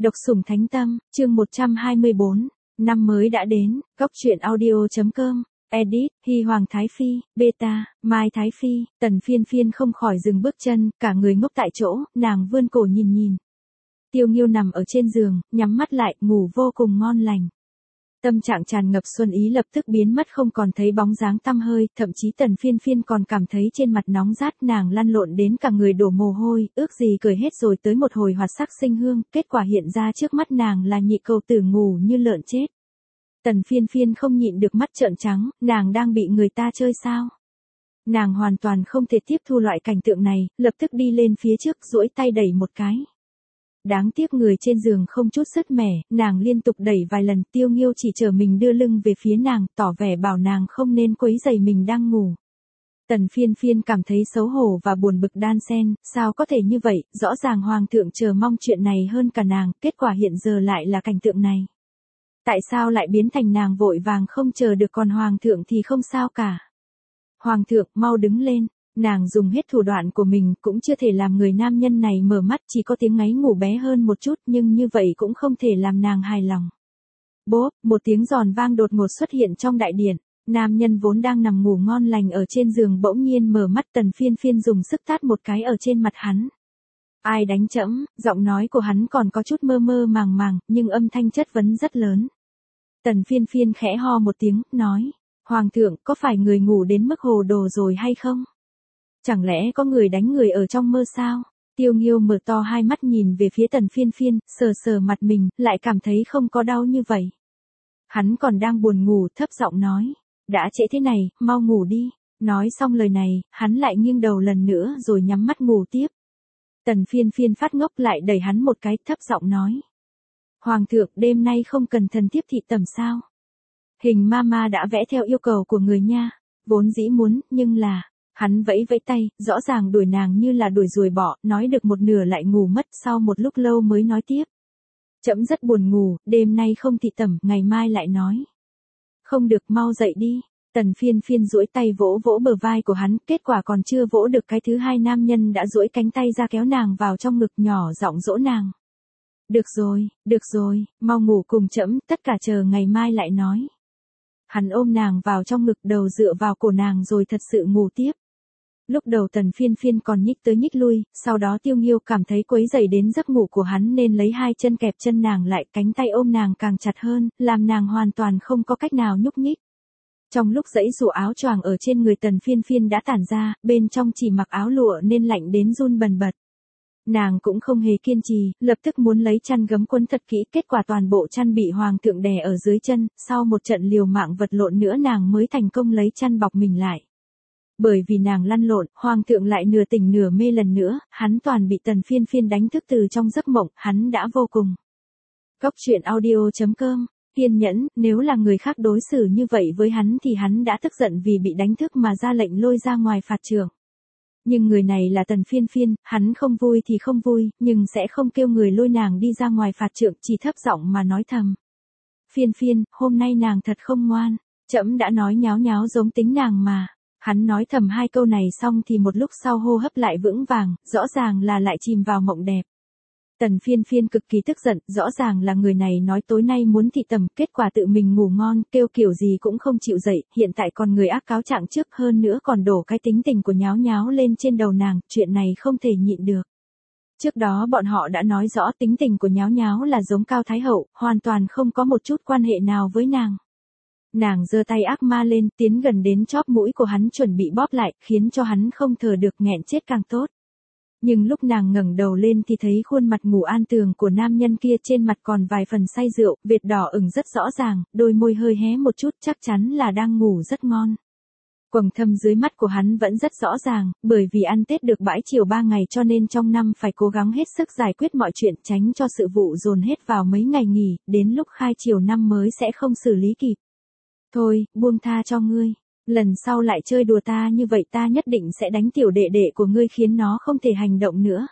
Độc sủng thánh tâm, chương 124, năm mới đã đến, góc truyện audio.com, edit, Hy Hoàng Thái Phi, beta, Mai Thái Phi, Tần Phiên Phiên không khỏi dừng bước chân, cả người ngốc tại chỗ, nàng vươn cổ nhìn. Tiêu Nghiêu nằm ở trên giường, nhắm mắt lại, ngủ vô cùng ngon lành. Tâm trạng tràn ngập xuân ý lập tức biến mất không còn thấy bóng dáng tăm hơi, thậm chí Tần Phiên Phiên còn cảm thấy trên mặt nóng rát, nàng lăn lộn đến cả người đổ mồ hôi, ước gì cười hết rồi tới một hồi hoạt sắc sinh hương, kết quả hiện ra trước mắt nàng là nhị cầu tử ngủ như lợn chết. Tần Phiên Phiên không nhịn được mắt trợn trắng, nàng đang bị người ta chơi sao? Nàng hoàn toàn không thể tiếp thu loại cảnh tượng này, lập tức đi lên phía trước duỗi tay đẩy một cái. Đáng tiếc người trên giường không chút sứt mẻ, nàng liên tục đẩy vài lần, Tiêu Nghiêu chỉ chờ mình đưa lưng về phía nàng, tỏ vẻ bảo nàng không nên quấy rầy mình đang ngủ. Tần Phiên Phiên cảm thấy xấu hổ và buồn bực đan xen, sao có thể như vậy, rõ ràng Hoàng thượng chờ mong chuyện này hơn cả nàng, kết quả hiện giờ lại là cảnh tượng này. Tại sao lại biến thành nàng vội vàng không chờ được còn Hoàng thượng thì không sao cả. Hoàng thượng, mau đứng lên. Nàng dùng hết thủ đoạn của mình cũng chưa thể làm người nam nhân này mở mắt, chỉ có tiếng ngáy ngủ bé hơn một chút nhưng như vậy cũng không thể làm nàng hài lòng. Bốp, một tiếng giòn vang đột ngột xuất hiện trong đại điện, nam nhân vốn đang nằm ngủ ngon lành ở trên giường bỗng nhiên mở mắt. Tần Phiên Phiên dùng sức tát một cái ở trên mặt hắn. Ai đánh trẫm? Giọng nói của hắn còn có chút mơ mơ màng màng nhưng âm thanh chất vấn rất lớn. Tần Phiên Phiên khẽ ho một tiếng, nói, Hoàng thượng có phải người ngủ đến mức hồ đồ rồi hay không? Chẳng lẽ có người đánh người ở trong mơ sao? Tiêu Nghiêu mở to hai mắt nhìn về phía Tần Phiên Phiên, sờ mặt mình, lại cảm thấy không có đau như vậy. Hắn còn đang buồn ngủ, thấp giọng nói, đã trễ thế này, mau ngủ đi. Nói xong lời này, hắn lại nghiêng đầu lần nữa rồi nhắm mắt ngủ tiếp. Tần Phiên Phiên phát ngốc lại đẩy hắn một cái, thấp giọng nói, Hoàng thượng đêm nay không cần thần thiếp thị tẩm sao? Hình mama đã vẽ theo yêu cầu của người nha, vốn dĩ muốn, nhưng là... Hắn vẫy tay, rõ ràng đuổi nàng như là đuổi ruồi bọ, nói được một nửa lại ngủ mất, sau một lúc lâu mới nói tiếp. Trẫm rất buồn ngủ, đêm nay không thị tẩm, ngày mai lại nói. Không được, mau dậy đi. Tần Phiên Phiên duỗi tay vỗ bờ vai của hắn, kết quả còn chưa vỗ được cái thứ hai nam nhân đã duỗi cánh tay ra kéo nàng vào trong ngực, nhỏ giọng dỗ nàng. Được rồi, mau ngủ cùng trẫm, tất cả chờ ngày mai lại nói. Hắn ôm nàng vào trong ngực, đầu dựa vào cổ nàng rồi thật sự ngủ tiếp. Lúc đầu Tần Phiên Phiên còn nhích tới nhích lui, sau đó Tiêu Nghiêu cảm thấy quấy rầy đến giấc ngủ của hắn nên lấy hai chân kẹp chân nàng lại, cánh tay ôm nàng càng chặt hơn, làm nàng hoàn toàn không có cách nào nhúc nhích. Trong lúc giãy giụa, áo choàng ở trên người Tần Phiên Phiên đã tản ra, bên trong chỉ mặc áo lụa nên lạnh đến run bần bật. Nàng cũng không hề kiên trì, lập tức muốn lấy chăn gấm quấn thật kỹ, kết quả toàn bộ chăn bị Hoàng thượng đè ở dưới chân, sau một trận liều mạng vật lộn nữa nàng mới thành công lấy chăn bọc mình lại. Bởi vì nàng lăn lộn, Hoàng thượng lại nửa tỉnh nửa mê lần nữa, hắn toàn bị Tần Phiên Phiên đánh thức từ trong giấc mộng, hắn đã vô cùng. Góc truyện audio.com, kiên nhẫn, nếu là người khác đối xử như vậy với hắn thì hắn đã tức giận vì bị đánh thức mà ra lệnh lôi ra ngoài phạt trưởng. Nhưng người này là Tần Phiên Phiên, hắn không vui thì không vui, nhưng sẽ không kêu người lôi nàng đi ra ngoài phạt trưởng, chỉ thấp giọng mà nói thầm. Phiên Phiên, hôm nay nàng thật không ngoan, trẫm đã nói nháo giống tính nàng mà. Hắn nói thầm hai câu này xong thì một lúc sau hô hấp lại vững vàng, rõ ràng là lại chìm vào mộng đẹp. Tần Phiên Phiên cực kỳ tức giận, rõ ràng là người này nói tối nay muốn thị tẩm, kết quả tự mình ngủ ngon, kêu kiểu gì cũng không chịu dậy, hiện tại còn người ác cáo trạng trước, hơn nữa còn đổ cái tính tình của nháo lên trên đầu nàng, chuyện này không thể nhịn được. Trước đó bọn họ đã nói rõ tính tình của nháo là giống Cao Thái Hậu, hoàn toàn không có một chút quan hệ nào với nàng. Nàng giơ tay ác ma lên, tiến gần đến chóp mũi của hắn chuẩn bị bóp lại, khiến cho hắn không thở được, nghẹn chết càng tốt. Nhưng lúc nàng ngẩng đầu lên thì thấy khuôn mặt ngủ an tường của nam nhân kia, trên mặt còn vài phần say rượu, vệt đỏ ửng rất rõ ràng, đôi môi hơi hé một chút, chắc chắn là đang ngủ rất ngon. Quầng thâm dưới mắt của hắn vẫn rất rõ ràng, bởi vì ăn Tết được bãi chiều 3 ngày cho nên trong năm phải cố gắng hết sức giải quyết mọi chuyện, tránh cho sự vụ dồn hết vào mấy ngày nghỉ, đến lúc khai chiều năm mới sẽ không xử lý kịp. Thôi, buông tha cho ngươi. Lần sau lại chơi đùa ta như vậy ta nhất định sẽ đánh tiểu đệ đệ của ngươi khiến nó không thể hành động nữa.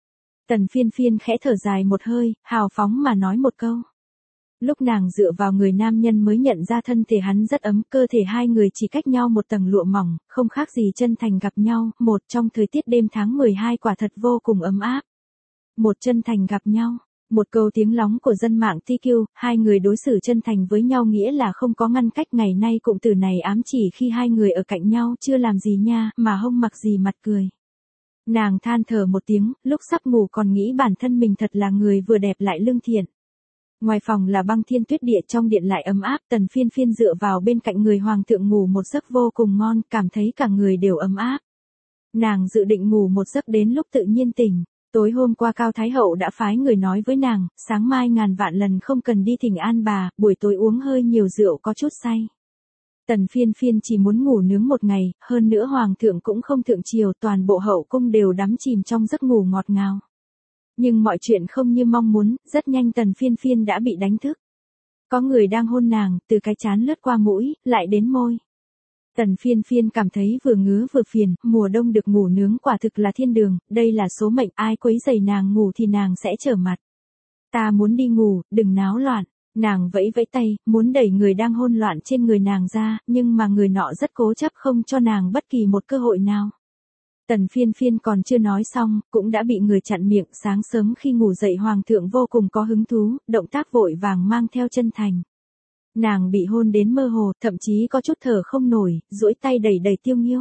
Tần Phiên Phiên khẽ thở dài một hơi, hào phóng mà nói một câu. Lúc nàng dựa vào người nam nhân mới nhận ra thân thể hắn rất ấm, cơ thể hai người chỉ cách nhau một tầng lụa mỏng, không khác gì chân thành gặp nhau, một trong thời tiết đêm tháng 12 quả thật vô cùng ấm áp. Một chân thành gặp nhau. Một câu tiếng lóng của dân mạng TQ, hai người đối xử chân thành với nhau nghĩa là không có ngăn cách. Ngày nay cụm từ này ám chỉ khi hai người ở cạnh nhau chưa làm gì nha, mà hông mặc gì mặt cười. Nàng than thở một tiếng, lúc sắp ngủ còn nghĩ bản thân mình thật là người vừa đẹp lại lương thiện. Ngoài phòng là băng thiên tuyết địa, trong điện lại ấm áp. Tần Phiên Phiên dựa vào bên cạnh người hoàng thượng ngủ một giấc vô cùng ngon, cảm thấy cả người đều ấm áp. Nàng dự định ngủ một giấc đến lúc tự nhiên tỉnh. Tối hôm qua Cao Thái Hậu đã phái người nói với nàng, sáng mai ngàn vạn lần không cần đi thỉnh an bà, buổi tối uống hơi nhiều rượu có chút say. Tần Phiên Phiên chỉ muốn ngủ nướng một ngày, hơn nữa hoàng thượng cũng không thượng triều, toàn bộ hậu cung đều đắm chìm trong giấc ngủ ngọt ngào. Nhưng mọi chuyện không như mong muốn, rất nhanh Tần Phiên Phiên đã bị đánh thức. Có người đang hôn nàng, từ cái trán lướt qua mũi, lại đến môi. Tần Phiên Phiên cảm thấy vừa ngứa vừa phiền, mùa đông được ngủ nướng quả thực là thiên đường, đây là số mệnh, ai quấy rầy nàng ngủ thì nàng sẽ trở mặt. Ta muốn đi ngủ, đừng náo loạn. Nàng vẫy vẫy tay, muốn đẩy người đang hôn loạn trên người nàng ra, nhưng mà người nọ rất cố chấp không cho nàng bất kỳ một cơ hội nào. Tần Phiên Phiên còn chưa nói xong, cũng đã bị người chặn miệng. Sáng sớm khi ngủ dậy hoàng thượng vô cùng có hứng thú, động tác vội vàng mang theo chân thành. Nàng bị hôn đến mơ hồ, thậm chí có chút thở không nổi, duỗi tay đẩy đẩy Tiêu Nghiêu.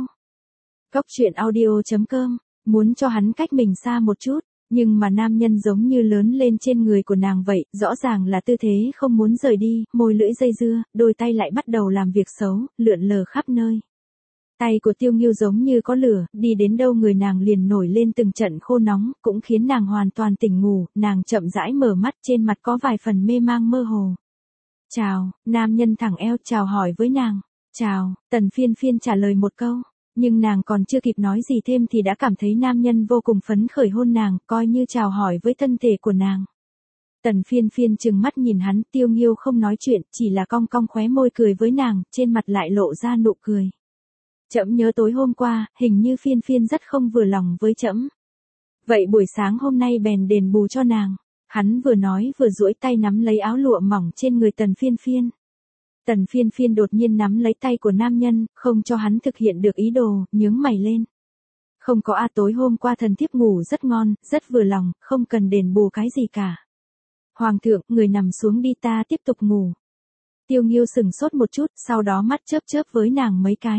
Góc truyện audio.com, muốn cho hắn cách mình xa một chút, nhưng mà nam nhân giống như lớn lên trên người của nàng vậy, rõ ràng là tư thế không muốn rời đi, môi lưỡi dây dưa, đôi tay lại bắt đầu làm việc xấu, lượn lờ khắp nơi. Tay của Tiêu Nghiêu giống như có lửa, đi đến đâu người nàng liền nổi lên từng trận khô nóng, cũng khiến nàng hoàn toàn tỉnh ngủ. Nàng chậm rãi mở mắt, trên mặt có vài phần mê mang mơ hồ. Chào, nam nhân thẳng eo chào hỏi với nàng. Chào, Tần Phiên Phiên trả lời một câu, nhưng nàng còn chưa kịp nói gì thêm thì đã cảm thấy nam nhân vô cùng phấn khởi hôn nàng, coi như chào hỏi với thân thể của nàng. Tần Phiên Phiên trừng mắt nhìn hắn, Tiêu Nghiêu không nói chuyện, chỉ là cong cong khóe môi cười với nàng, trên mặt lại lộ ra nụ cười. Trẫm nhớ tối hôm qua, hình như Phiên Phiên rất không vừa lòng với trẫm. Vậy buổi sáng hôm nay bèn đền bù cho nàng. Hắn vừa nói vừa duỗi tay nắm lấy áo lụa mỏng trên người Tần Phiên Phiên. Tần Phiên Phiên đột nhiên nắm lấy tay của nam nhân, không cho hắn thực hiện được ý đồ, nhướng mày lên. Không có tối hôm qua thần thiếp ngủ rất ngon, rất vừa lòng, không cần đền bù cái gì cả. Hoàng thượng, người nằm xuống đi, ta tiếp tục ngủ. Tiêu Nghiêu sừng sốt một chút, sau đó mắt chớp chớp với nàng mấy cái.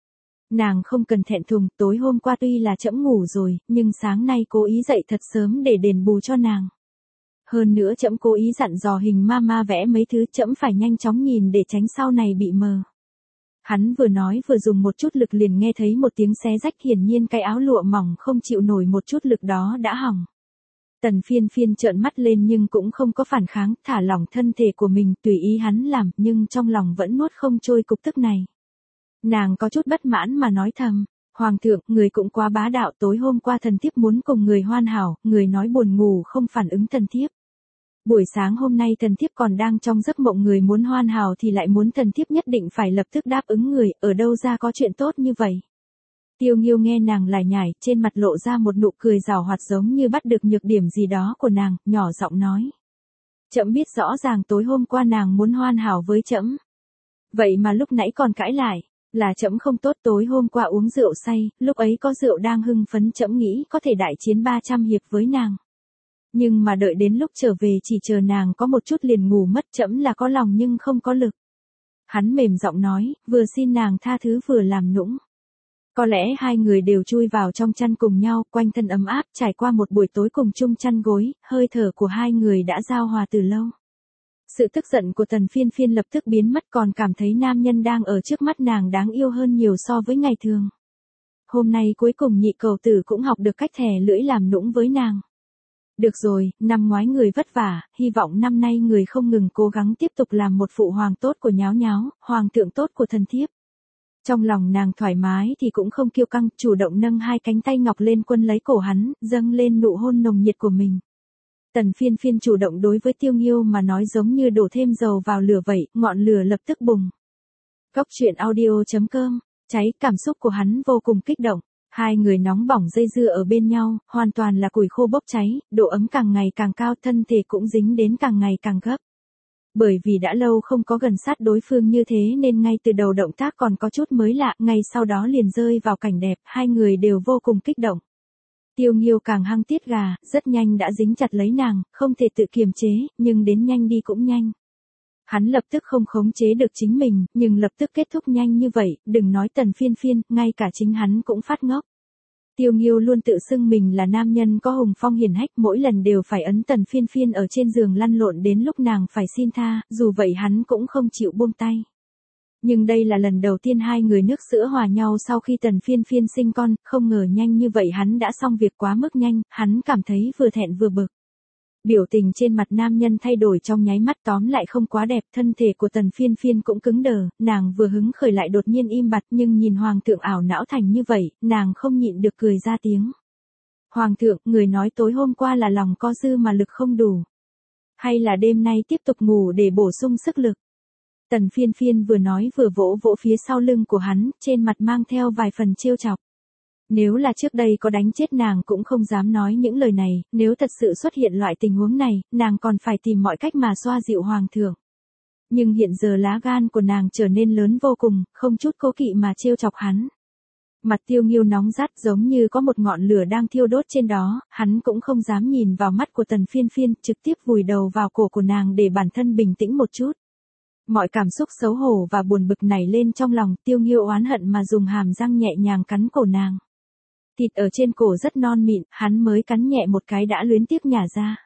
Nàng không cần thẹn thùng, tối hôm qua tuy là trẫm ngủ rồi, nhưng sáng nay cố ý dậy thật sớm để đền bù cho nàng. Hơn nữa trẫm cố ý dặn dò hình ma vẽ mấy thứ, trẫm phải nhanh chóng nhìn để tránh sau này bị mờ. Hắn vừa nói vừa dùng một chút lực liền nghe thấy một tiếng xé rách, hiển nhiên cái áo lụa mỏng không chịu nổi một chút lực đó đã hỏng. Tần Phiên Phiên trợn mắt lên nhưng cũng không có phản kháng, thả lỏng thân thể của mình tùy ý hắn làm, nhưng trong lòng vẫn nuốt không trôi cục tức này. Nàng có chút bất mãn mà nói thầm, Hoàng thượng, người cũng quá bá đạo, tối hôm qua thần thiếp muốn cùng người hoàn hảo, người nói buồn ngủ không phản ứng thần thiếp. Buổi sáng hôm nay thần thiếp còn đang trong giấc mộng, người muốn hoàn hảo thì lại muốn thần thiếp nhất định phải lập tức đáp ứng người, ở đâu ra có chuyện tốt như vậy. Tiêu Nghiêu nghe nàng lải nhải, trên mặt lộ ra một nụ cười giảo hoạt giống như bắt được nhược điểm gì đó của nàng, nhỏ giọng nói. Trẫm biết rõ ràng tối hôm qua nàng muốn hoàn hảo với trẫm. Vậy mà lúc nãy còn cãi lại, là trẫm không tốt, tối hôm qua uống rượu say, lúc ấy có rượu đang hưng phấn, trẫm nghĩ có thể đại chiến 300 hiệp với nàng. Nhưng mà đợi đến lúc trở về chỉ chờ nàng có một chút liền ngủ mất, trẫm là có lòng nhưng không có lực. Hắn mềm giọng nói, vừa xin nàng tha thứ vừa làm nũng. Có lẽ hai người đều chui vào trong chăn cùng nhau, quanh thân ấm áp, trải qua một buổi tối cùng chung chăn gối, hơi thở của hai người đã giao hòa từ lâu. Sự tức giận của Tần Phiên Phiên lập tức biến mất, còn cảm thấy nam nhân đang ở trước mắt nàng đáng yêu hơn nhiều so với ngày thường. Hôm nay cuối cùng nhị cầu tử cũng học được cách thè lưỡi làm nũng với nàng. Được rồi, năm ngoái người vất vả, hy vọng năm nay người không ngừng cố gắng tiếp tục làm một phụ hoàng tốt của nháo nháo, hoàng thượng tốt của thần thiếp. Trong lòng nàng thoải mái thì cũng không kiêu căng, chủ động nâng hai cánh tay ngọc lên quân lấy cổ hắn, dâng lên nụ hôn nồng nhiệt của mình. Tần Phiên Phiên chủ động đối với Tiêu Nghiêu mà nói giống như đổ thêm dầu vào lửa vậy, ngọn lửa lập tức bùng. Góc truyện audio.com, cháy, cảm xúc của hắn vô cùng kích động. Hai người nóng bỏng dây dưa ở bên nhau, hoàn toàn là củi khô bốc cháy, độ ấm càng ngày càng cao, thân thể cũng dính đến càng ngày càng gấp. Bởi vì đã lâu không có gần sát đối phương như thế nên ngay từ đầu động tác còn có chút mới lạ, ngay sau đó liền rơi vào cảnh đẹp, hai người đều vô cùng kích động. Tiêu Nghiêu càng hăng tiết gà, rất nhanh đã dính chặt lấy nàng, không thể tự kiềm chế, nhưng đến nhanh đi cũng nhanh. Hắn lập tức không khống chế được chính mình, nhưng lập tức kết thúc nhanh như vậy, đừng nói Tần Phiên Phiên, ngay cả chính hắn cũng phát ngốc. Tiêu Nghiêu luôn tự xưng mình là nam nhân có hùng phong hiển hách, mỗi lần đều phải ấn Tần Phiên Phiên ở trên giường lăn lộn đến lúc nàng phải xin tha, dù vậy hắn cũng không chịu buông tay. Nhưng đây là lần đầu tiên hai người nước sữa hòa nhau sau khi Tần Phiên Phiên sinh con, không ngờ nhanh như vậy hắn đã xong việc quá mức nhanh, hắn cảm thấy vừa thẹn vừa bực. Biểu tình trên mặt nam nhân thay đổi trong nháy mắt, tóm lại không quá đẹp, thân thể của Tần Phiên Phiên cũng cứng đờ, nàng vừa hứng khởi lại đột nhiên im bặt, nhưng nhìn hoàng thượng ảo não thành như vậy, nàng không nhịn được cười ra tiếng. Hoàng thượng, người nói tối hôm qua là lòng có dư mà lực không đủ. Hay là đêm nay tiếp tục ngủ để bổ sung sức lực? Tần Phiên Phiên vừa nói vừa vỗ vỗ phía sau lưng của hắn, trên mặt mang theo vài phần trêu chọc. Nếu là trước đây có đánh chết nàng cũng không dám nói những lời này, nếu thật sự xuất hiện loại tình huống này, nàng còn phải tìm mọi cách mà xoa dịu hoàng thượng. Nhưng hiện giờ lá gan của nàng trở nên lớn vô cùng, không chút cố kỵ mà trêu chọc hắn. Mặt Tiêu Nghiêu nóng rát giống như có một ngọn lửa đang thiêu đốt trên đó, hắn cũng không dám nhìn vào mắt của Tần Phiên Phiên, trực tiếp vùi đầu vào cổ của nàng để bản thân bình tĩnh một chút. Mọi cảm xúc xấu hổ và buồn bực nảy lên trong lòng, Tiêu Nghiêu oán hận mà dùng hàm răng nhẹ nhàng cắn cổ nàng. Thịt ở trên cổ rất non mịn, hắn mới cắn nhẹ một cái đã luyến tiếc nhả ra.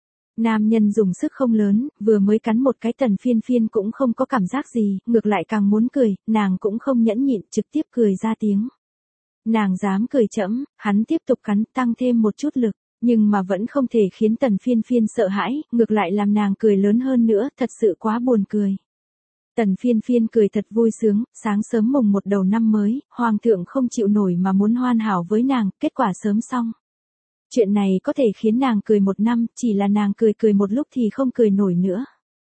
Nam nhân dùng sức không lớn, vừa mới cắn một cái Tần Phiên Phiên cũng không có cảm giác gì, ngược lại càng muốn cười, nàng cũng không nhẫn nhịn, trực tiếp cười ra tiếng. Nàng dám cười chẫm, hắn tiếp tục cắn, tăng thêm một chút lực, nhưng mà vẫn không thể khiến Tần Phiên Phiên sợ hãi, ngược lại làm nàng cười lớn hơn nữa, thật sự quá buồn cười. Tần Phiên Phiên cười thật vui sướng, sáng sớm mùng 1 đầu năm mới, hoàng thượng không chịu nổi mà muốn hoàn hảo với nàng, kết quả sớm xong. Chuyện này có thể khiến nàng cười một năm, chỉ là nàng cười một lúc thì không cười nổi nữa.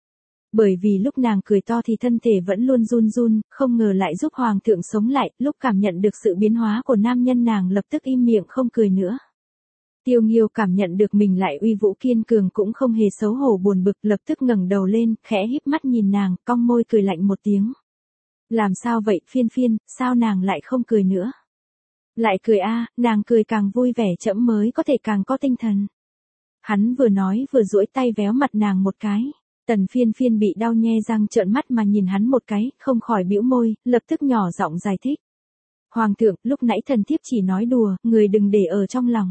Bởi vì lúc nàng cười to thì thân thể vẫn luôn run run, không ngờ lại giúp hoàng thượng sống lại, lúc cảm nhận được sự biến hóa của nam nhân nàng lập tức im miệng không cười nữa. Tiêu Nghiêu cảm nhận được mình lại uy vũ kiên cường cũng không hề xấu hổ buồn bực, lập tức ngẩng đầu lên, khẽ híp mắt nhìn nàng, cong môi cười lạnh một tiếng. Làm sao vậy Phiên Phiên, sao nàng lại không cười nữa? Lại cười a, nàng cười càng vui vẻ chậm mới có thể càng có tinh thần. Hắn vừa nói vừa duỗi tay véo mặt nàng một cái. Tần Phiên Phiên bị đau nhe răng trợn mắt mà nhìn hắn một cái, không khỏi bĩu môi, lập tức nhỏ giọng giải thích. Hoàng thượng, lúc nãy thần thiếp chỉ nói đùa, người đừng để ở trong lòng.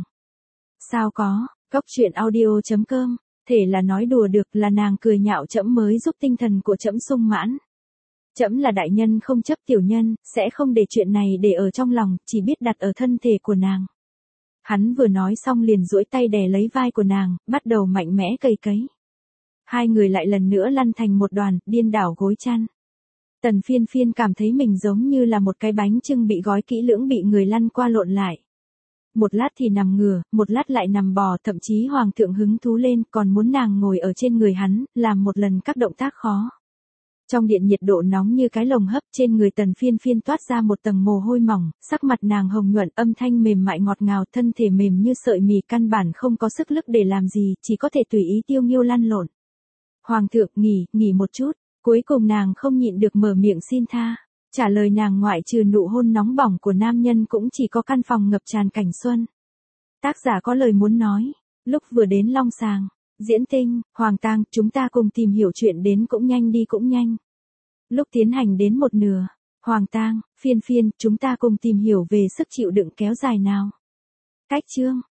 Sao có, Cóc Truyện Audio.com, thể là nói đùa được, là nàng cười nhạo trẫm mới giúp tinh thần của trẫm sung mãn. Trẫm là đại nhân không chấp tiểu nhân, sẽ không để chuyện này để ở trong lòng, chỉ biết đặt ở thân thể của nàng. Hắn vừa nói xong liền duỗi tay đè lấy vai của nàng, bắt đầu mạnh mẽ cầy cấy. Hai người lại lần nữa lăn thành một đoàn, điên đảo gối chăn. Tần Phiên Phiên cảm thấy mình giống như là một cái bánh chưng bị gói kỹ lưỡng bị người lăn qua lộn lại. Một lát thì nằm ngửa, một lát lại nằm bò, thậm chí hoàng thượng hứng thú lên, còn muốn nàng ngồi ở trên người hắn, làm một lần các động tác khó. Trong điện nhiệt độ nóng như cái lồng hấp, trên người Tần Phiên Phiên toát ra một tầng mồ hôi mỏng, sắc mặt nàng hồng nhuận, âm thanh mềm mại ngọt ngào, thân thể mềm như sợi mì, căn bản không có sức lực để làm gì, chỉ có thể tùy ý Tiêu Nghiêu lăn lộn. Hoàng thượng, nghỉ một chút, cuối cùng nàng không nhịn được mở miệng xin tha. Trả lời nàng ngoại trừ nụ hôn nóng bỏng của nam nhân cũng chỉ có căn phòng ngập tràn cảnh xuân. Tác giả có lời muốn nói, lúc vừa đến Long Sàng, diễn tinh, Hoàng Tang, chúng ta cùng tìm hiểu chuyện đến cũng nhanh đi cũng nhanh. Lúc tiến hành đến một nửa, Hoàng Tang, Phiên Phiên, chúng ta cùng tìm hiểu về sức chịu đựng kéo dài nào. Cách chương.